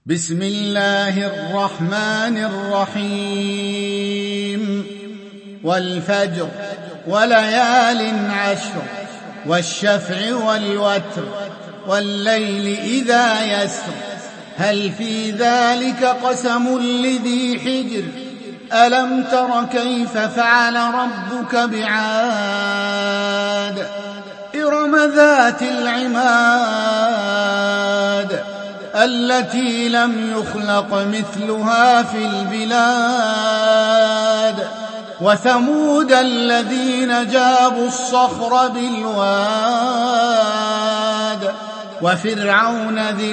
بسم الله الرحمن الرحيم والفجر وليال عشر والشفع والوتر والليل إذا يسر هل في ذلك قسم لذي حجر ألم تر كيف فعل ربك بعاد إرم ذات العماد التي لم يخلق مثلها في البلاد وثمود الذين جابوا الصخر بالواد وفرعون ذي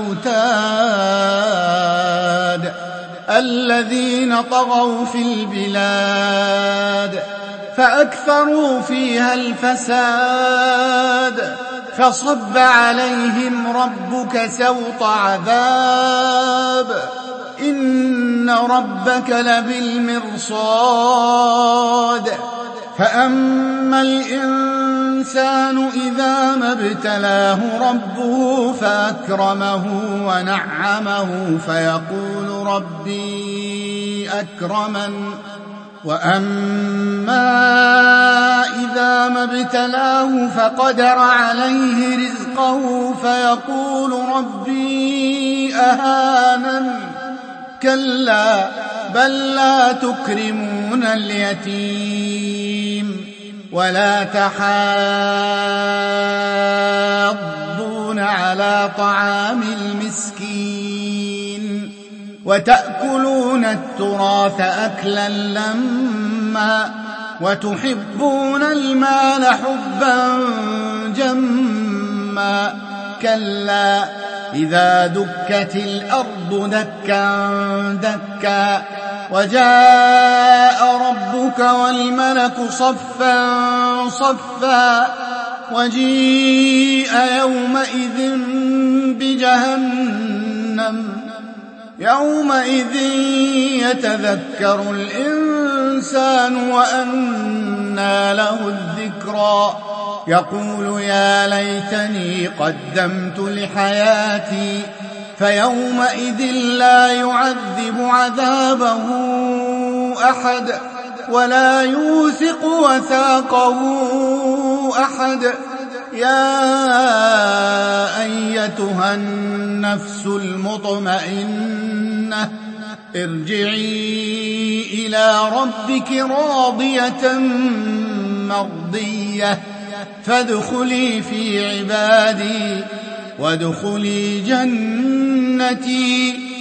الأوتاد الذين طغوا في البلاد فأكثروا فيها الفساد فصب عليهم ربك سوط عذاب إن ربك لبالمرصاد فأما الإنسان إذا ما ابتلاه ربه فأكرمه ونعمه فيقول ربي أكرمن وأما إذا ما ابتلاه فقدر عليه رزقه فيقول ربي أهانن كلا بل لا تكرمون اليتيم ولا تحاضون على طعام المسكين وتأكلون التراث أكلا لما وتحبون المال حبا جما كلا إذا دكت الأرض دكا دكا وجاء ربك والملك صفا صفا وجيء يومئذ بجهنم يومئذ يتذكر الإنسان وأنى له الذكرى يقول يا ليتني قدمت لحياتي فيومئذ لا يعذب عذابه أحد ولا يوثق وثاقه أحد يا أيتها النفس المطمئنة ارجعي إلى ربك راضية مرضية فادخلي في عبادي وادخلي جنتي